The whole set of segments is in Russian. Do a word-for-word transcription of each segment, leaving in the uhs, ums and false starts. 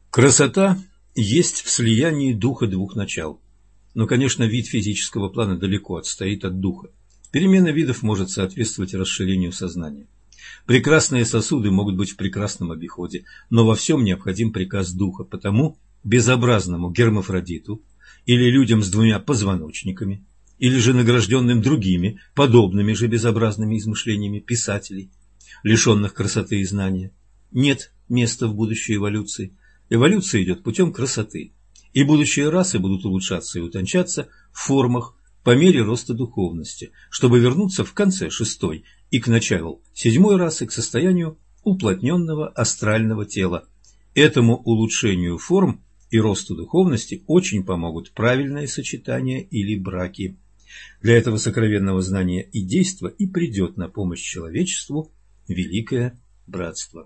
Красота есть в слиянии духа двух начал. Но, конечно, вид физического плана далеко отстоит от духа. Перемена видов может соответствовать расширению сознания. Прекрасные сосуды могут быть в прекрасном обиходе, но во всем необходим приказ духа, потому безобразному гермафродиту или людям с двумя позвоночниками, или же награжденным другими, подобными же безобразными измышлениями писателей, лишенных красоты и знания, нет места в будущей эволюции. Эволюция идет путем красоты, и будущие расы будут улучшаться и утончаться в формах по мере роста духовности, чтобы вернуться в конце шестой и к началу седьмой расы к состоянию уплотненного астрального тела. Этому улучшению форм и росту духовности очень помогут правильное сочетание или браки. Для этого сокровенного знания и действа и придет на помощь человечеству великое братство.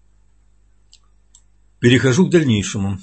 Перехожу к дальнейшему.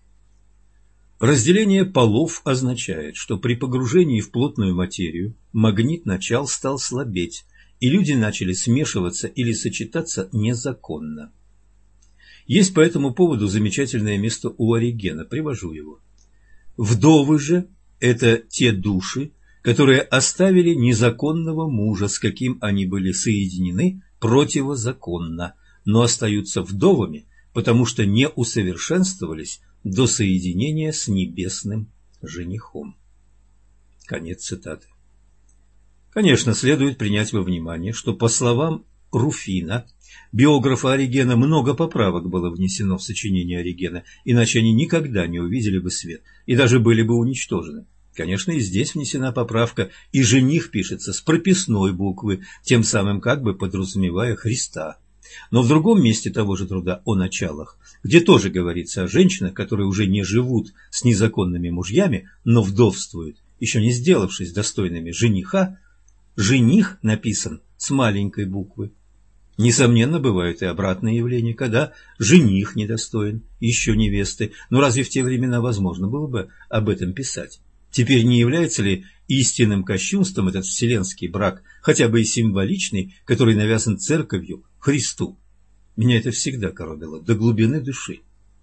Разделение полов означает, что при погружении в плотную материю магнит начал стал слабеть, и люди начали смешиваться или сочетаться незаконно. Есть по этому поводу замечательное место у Оригена, привожу его. Вдовы же – это те души, которые оставили незаконного мужа, с каким они были соединены противозаконно, но остаются вдовами, потому что не усовершенствовались до соединения с небесным женихом. Конец цитаты. Конечно, следует принять во внимание, что, по словам Руфина, биографа Оригена, много поправок было внесено в сочинение Оригена, иначе они никогда не увидели бы свет и даже были бы уничтожены. Конечно, и здесь внесена поправка, и жених пишется с прописной буквы, тем самым как бы подразумевая Христа. Но в другом месте того же труда о началах, где тоже говорится о женщинах, которые уже не живут с незаконными мужьями, но вдовствуют, еще не сделавшись достойными жениха, жених написан с маленькой буквы. Несомненно, бывают и обратные явления, когда жених недостоин еще невесты, но разве в те времена возможно было бы об этом писать? Теперь не является ли истинным кощунством этот вселенский брак, хотя бы и символичный, который навязан церковью Христу? Меня это всегда коробило до глубины души.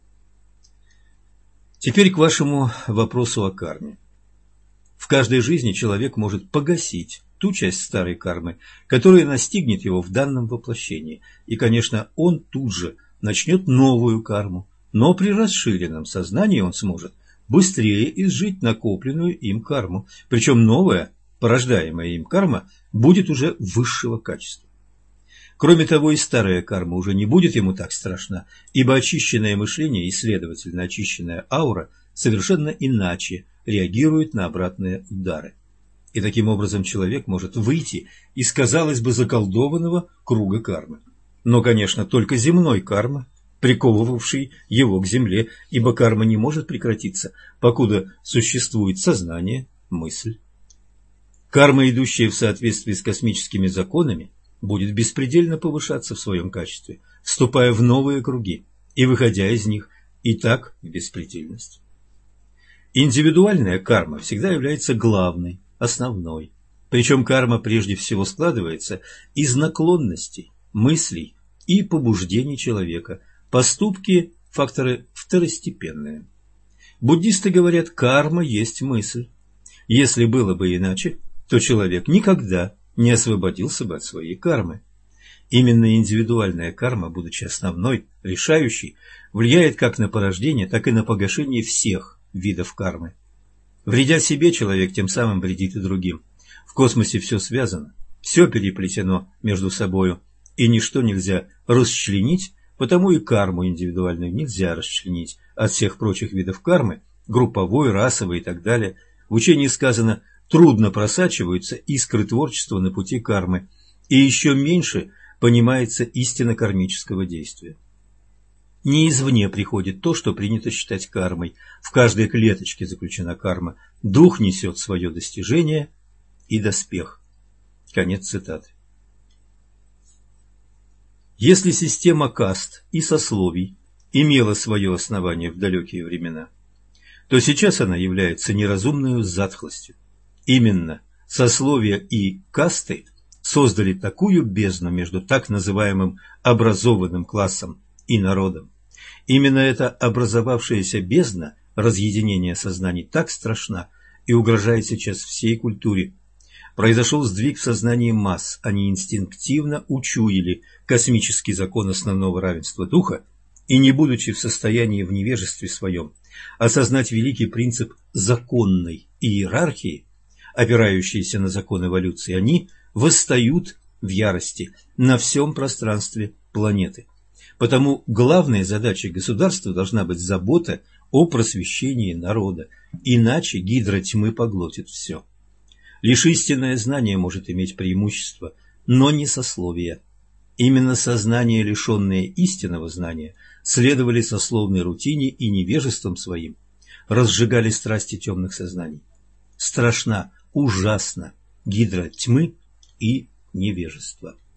Теперь к вашему вопросу о карме. В каждой жизни человек может погасить ту часть старой кармы, которая настигнет его в данном воплощении, и, конечно, он тут же начнет новую карму, но при расширенном сознании он сможет быстрее изжить накопленную им карму, причем новая, порождаемая им карма, будет уже высшего качества. Кроме того, и старая карма уже не будет ему так страшна, ибо очищенное мышление и, следовательно, очищенная аура совершенно иначе реагирует на обратные удары. И таким образом человек может выйти из, казалось бы, заколдованного круга кармы. Но, конечно, только земной кармы, приковывавший его к земле, ибо карма не может прекратиться, покуда существует сознание, мысль. Карма, идущая в соответствии с космическими законами, будет беспредельно повышаться в своем качестве, вступая в новые круги и выходя из них, и так в беспредельность. Индивидуальная карма всегда является главной, основной. Причем карма прежде всего складывается из наклонностей, мыслей и побуждений человека. Поступки – факторы второстепенные. Буддисты говорят, карма есть мысль. Если было бы иначе, то человек никогда не освободился бы от своей кармы. Именно индивидуальная карма, будучи основной, решающей, влияет как на порождение, так и на погашение всех видов кармы. Вредя себе, человек тем самым вредит и другим. В космосе все связано, все переплетено между собою, и ничто нельзя расчленить, потому и карму индивидуальную нельзя расчленить от всех прочих видов кармы, групповой, расовой и так далее. В учении сказано, трудно просачиваются искры творчества на пути кармы, и еще меньше понимается истина кармического действия. Не извне приходит то, что принято считать кармой. В каждой клеточке заключена карма. Дух несет свое достижение и доспех. Конец цитаты. Если система каст и сословий имела свое основание в далекие времена, то сейчас она является неразумной затхлостью. Именно сословия и касты создали такую бездну между так называемым образованным классом и народом, Именно эта образовавшаяся бездна разъединения сознаний так страшна и угрожает сейчас всей культуре. Произошел сдвиг в сознании масс, они инстинктивно учуяли космический закон основного равенства духа и, не будучи в состоянии в невежестве своем осознать великий принцип законной иерархии, опирающийся на закон эволюции, они восстают в ярости на всем пространстве планеты. Потому главной задачей государства должна быть забота о просвещении народа, иначе гидра тьмы поглотит все. Лишь истинное знание может иметь преимущество, но не сословие. Именно сознание, лишенное истинного знания, следовали сословной рутине и невежеством своим разжигали страсти темных сознаний. Страшна, ужасна гидра тьмы и невежества.